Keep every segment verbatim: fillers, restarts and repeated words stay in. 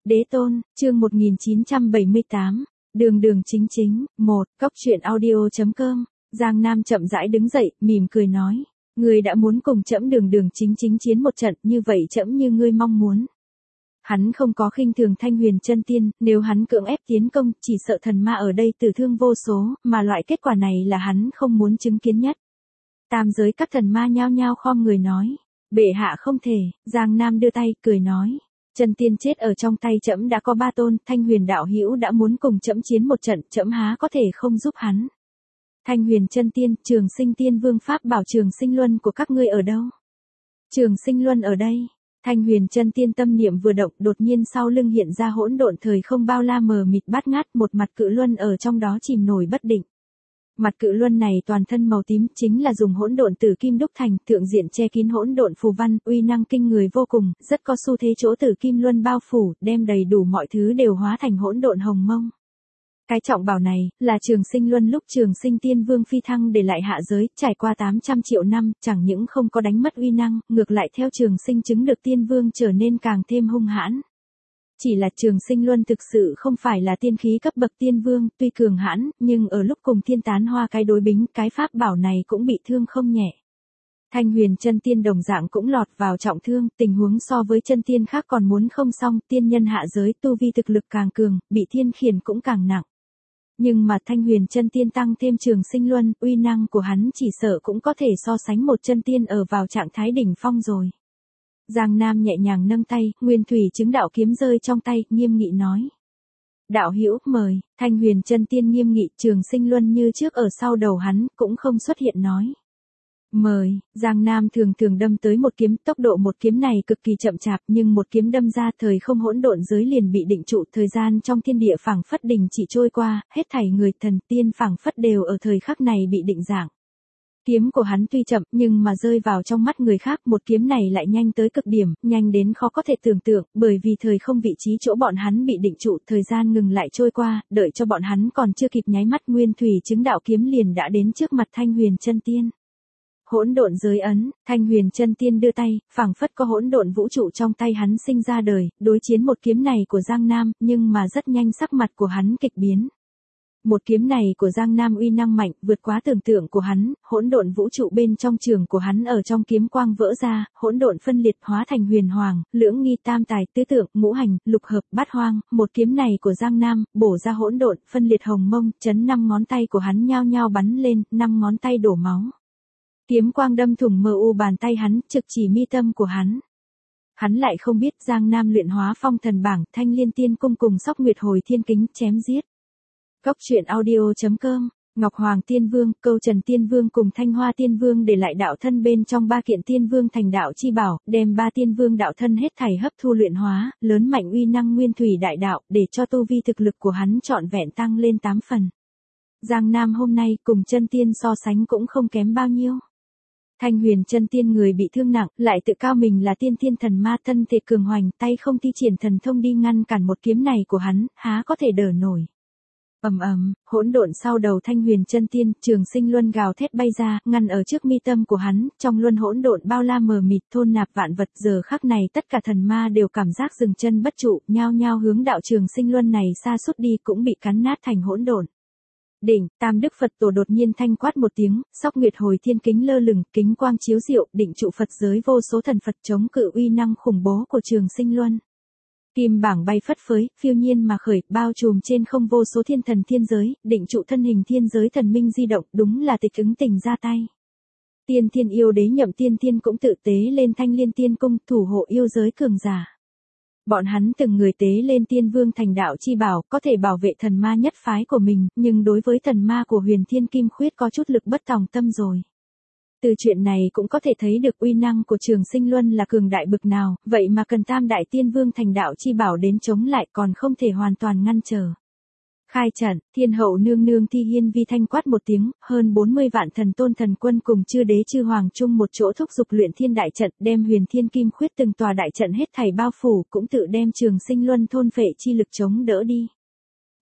Đế tôn, chương một nghìn chín trăm bảy mươi tám, đường đường chính chính, một, cốc truyện audio.com, Giang Nam chậm rãi đứng dậy, mỉm cười nói, ngươi đã muốn cùng trẫm đường đường chính chính chiến một trận, như vậy trẫm như ngươi mong muốn. Hắn không có khinh thường Thanh Huyền Chân Tiên, nếu hắn cưỡng ép tiến công, chỉ sợ thần ma ở đây tử thương vô số, mà loại kết quả này là hắn không muốn chứng kiến nhất. Tam giới các thần ma nhao nhao khom người nói, bệ hạ không thể. Giang Nam đưa tay, cười nói, Chân Tiên chết ở trong tay trẫm đã có ba tôn, Thanh Huyền đạo hữu đã muốn cùng trẫm chiến một trận, trẫm há có thể không giúp hắn. Thanh Huyền Chân Tiên, Trường Sinh Tiên Vương pháp bảo Trường Sinh Luân của các ngươi ở đâu? Trường Sinh Luân ở đây. Thanh Huyền Chân Tiên tâm niệm vừa động, đột nhiên sau lưng hiện ra hỗn độn thời không bao la mờ mịt bát ngát, một mặt cự luân ở trong đó chìm nổi bất định. Mặt cự luân này toàn thân màu tím, chính là dùng hỗn độn tử kim đúc thành, thượng diện che kín hỗn độn phù văn, uy năng kinh người vô cùng, rất có xu thế chỗ tử kim luân bao phủ, đem đầy đủ mọi thứ đều hóa thành hỗn độn hồng mông. Cái trọng bảo này, là Trường Sinh Luân lúc Trường Sinh Tiên Vương phi thăng để lại hạ giới, trải qua tám trăm triệu năm, chẳng những không có đánh mất uy năng, ngược lại theo Trường Sinh chứng được Tiên Vương trở nên càng thêm hung hãn. Chỉ là Trường Sinh Luân thực sự không phải là tiên khí cấp bậc Tiên Vương, tuy cường hãn, nhưng ở lúc cùng Thiên Tán Hoa cái đối bính, cái pháp bảo này cũng bị thương không nhẹ. Thanh Huyền Chân Tiên đồng dạng cũng lọt vào trọng thương, tình huống so với chân tiên khác còn muốn không xong, tiên nhân hạ giới tu vi thực lực càng cường, bị thiên khiển cũng càng nặng. Nhưng mà Thanh Huyền Chân Tiên tăng thêm Trường Sinh Luân, uy năng của hắn chỉ sợ cũng có thể so sánh một chân tiên ở vào trạng thái đỉnh phong rồi. Giang Nam nhẹ nhàng nâng tay, Nguyên Thủy chứng đạo kiếm rơi trong tay, nghiêm nghị nói. Đạo hữu, mời. Thanh Huyền Chân Tiên nghiêm nghị, Trường Sinh Luân như trước ở sau đầu hắn, cũng không xuất hiện nói. Mời. Giang Nam thường thường đâm tới một kiếm, tốc độ một kiếm này cực kỳ chậm chạp, nhưng một kiếm đâm ra thời không hỗn độn giới liền bị định trụ, thời gian trong thiên địa phảng phất đình chỉ trôi qua, hết thảy người thần tiên phảng phất đều ở thời khắc này bị định dạng. Kiếm của hắn tuy chậm, nhưng mà rơi vào trong mắt người khác, một kiếm này lại nhanh tới cực điểm, nhanh đến khó có thể tưởng tượng, bởi vì thời không vị trí chỗ bọn hắn bị định trụ, thời gian ngừng lại trôi qua, đợi cho bọn hắn còn chưa kịp nháy mắt, Nguyên Thủy chứng đạo kiếm liền đã đến trước mặt Thanh Huyền Chân Tiên. Hỗn độn giới ấn, Thanh Huyền Chân Tiên đưa tay, phảng phất có hỗn độn vũ trụ trong tay hắn sinh ra đời, đối chiến một kiếm này của Giang Nam, nhưng mà rất nhanh sắc mặt của hắn kịch biến. Một kiếm này của Giang Nam uy năng mạnh, vượt quá tưởng tượng của hắn, hỗn độn vũ trụ bên trong trường của hắn ở trong kiếm quang vỡ ra, hỗn độn phân liệt hóa thành huyền hoàng, lưỡng nghi tam tài, tứ tượng, ngũ hành, lục hợp, bát hoang, một kiếm này của Giang Nam, bổ ra hỗn độn, phân liệt hồng mông, chấn năm ngón tay của hắn nhao nhao bắn lên, năm ngón tay đổ máu. Kiếm quang đâm thủng mờ u bàn tay hắn, trực chỉ mi tâm của hắn. Hắn lại không biết Giang Nam luyện hóa phong thần bảng, Thanh Liên Tiên Cung cùng Sóc Nguyệt Hồi Thiên Kính chém giết. Cốc truyện audio.com, Ngọc Hoàng Tiên Vương, Câu Trần Tiên Vương cùng Thanh Hoa Tiên Vương để lại đạo thân bên trong ba kiện Tiên Vương thành đạo chi bảo, đem ba Tiên Vương đạo thân hết thảy hấp thu luyện hóa, lớn mạnh uy năng Nguyên Thủy đại đạo, để cho tu vi thực lực của hắn trọn vẹn tăng lên tám phần. Giang Nam hôm nay cùng chân tiên so sánh cũng không kém bao nhiêu. Thanh Huyền Chân Tiên người bị thương nặng, lại tự cao mình là tiên thiên thần ma, thân thể cường hoành, tay không thi triển thần thông đi ngăn cản một kiếm này của hắn, há có thể đỡ nổi. Ầm ầm, hỗn độn sau đầu Thanh Huyền Chân Tiên, Trường Sinh Luân gào thét bay ra, ngăn ở trước mi tâm của hắn, trong luân hỗn độn bao la mờ mịt thôn nạp vạn vật, giờ khắc này tất cả thần ma đều cảm giác dừng chân bất trụ, nhao nhao hướng đạo Trường Sinh Luân này xa sút đi, cũng bị cắn nát thành hỗn độn. Đỉnh, Tam Đức Phật Tổ đột nhiên thanh quát một tiếng, Sóc Nguyệt Hồi Thiên Kính lơ lửng, kính quang chiếu diệu, định trụ Phật giới vô số thần Phật chống cự uy năng khủng bố của Trường Sinh Luân. Kim bảng bay phất phới, phiêu nhiên mà khởi, bao trùm trên không vô số thiên thần thiên giới, định trụ thân hình thiên giới thần minh di động, đúng là tịch ứng tình ra tay. Tiên Thiên Yêu Đế Nhậm Tiên Thiên cũng tự tế lên Thanh Liên Tiên Cung, thủ hộ yêu giới cường giả. Bọn hắn từng người tế lên Tiên Vương thành đạo chi bảo, có thể bảo vệ thần ma nhất phái của mình, nhưng đối với thần ma của Huyền Thiên Kim Khuyết có chút lực bất tòng tâm rồi. Từ chuyện này cũng có thể thấy được uy năng của Trường Sinh Luân là cường đại bực nào, vậy mà cần Tam Đại Tiên Vương thành đạo chi bảo đến chống lại, còn không thể hoàn toàn ngăn trở. Khai trận, Thiên Hậu nương nương Thi Hiên Vi thanh quát một tiếng, hơn bốn mươi vạn thần tôn thần quân cùng chư đế chư hoàng chung một chỗ thúc giục luyện thiên đại trận, đem Huyền Thiên Kim Khuyết từng tòa đại trận hết thảy bao phủ, cũng tự đem Trường Sinh Luân thôn phệ chi lực chống đỡ đi.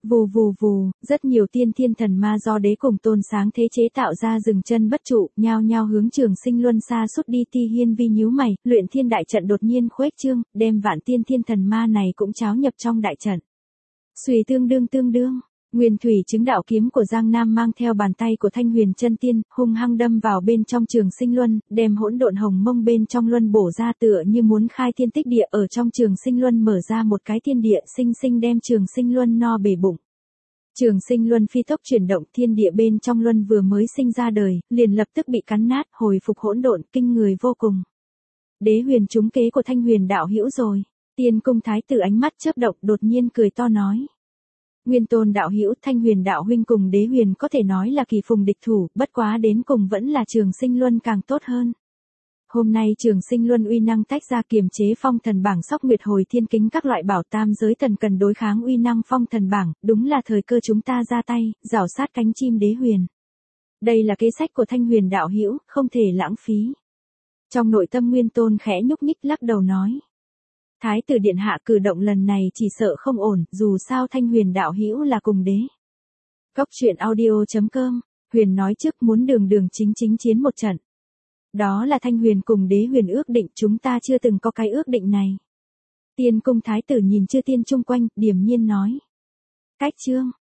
Vù vù vù, rất nhiều tiên thiên thần ma do đế cùng tôn sáng thế chế tạo ra dừng chân bất trụ, nhao nhao hướng Trường Sinh Luân xa suốt đi. Ti Hiên Vi nhíu mày, luyện thiên đại trận đột nhiên khuếch trương, đem vạn tiên thiên thần ma này cũng cháo nhập trong đại trận. Xuy tương đương tương đương, Nguyên Thủy chứng đạo kiếm của Giang Nam mang theo bàn tay của Thanh Huyền chân tiên, hung hăng đâm vào bên trong Trường Sinh Luân, đem hỗn độn hồng mông bên trong luân bổ ra, tựa như muốn khai thiên tích địa. Ở trong Trường Sinh Luân mở ra một cái thiên địa, sinh sinh đem Trường Sinh Luân no bể bụng. Trường Sinh Luân phi tốc chuyển động, thiên địa bên trong luân vừa mới sinh ra đời, liền lập tức bị cắn nát, hồi phục hỗn độn, kinh người vô cùng. Đế Huyền trúng kế của Thanh Huyền đạo hữu rồi. Tiên Cung thái tử ánh mắt chớp động, đột nhiên cười to nói: Nguyên Tôn đạo hữu, Thanh Huyền đạo huynh cùng Đế Huyền có thể nói là kỳ phùng địch thủ, bất quá đến cùng vẫn là Trường Sinh Luân càng tốt hơn. Hôm nay Trường Sinh Luân uy năng tách ra, kiềm chế phong thần bảng, sóc nguyệt hồi thiên kính các loại bảo tam giới thần cần đối kháng uy năng phong thần bảng, đúng là thời cơ chúng ta ra tay, rảo sát cánh chim Đế Huyền. Đây là kế sách của Thanh Huyền đạo hữu, không thể lãng phí. Trong nội tâm Nguyên Tôn khẽ nhúc nhích, lắc đầu nói: Thái tử điện hạ cử động lần này chỉ sợ không ổn, dù sao Thanh Huyền đạo hữu là cùng đế. Cốc truyện audio chấm com, Huyền nói trước muốn đường đường chính chính chiến một trận. Đó là Thanh Huyền cùng Đế Huyền ước định, chúng ta chưa từng có cái ước định này. Tiên Cung thái tử nhìn chư tiên chung quanh, điềm nhiên nói: Cách chương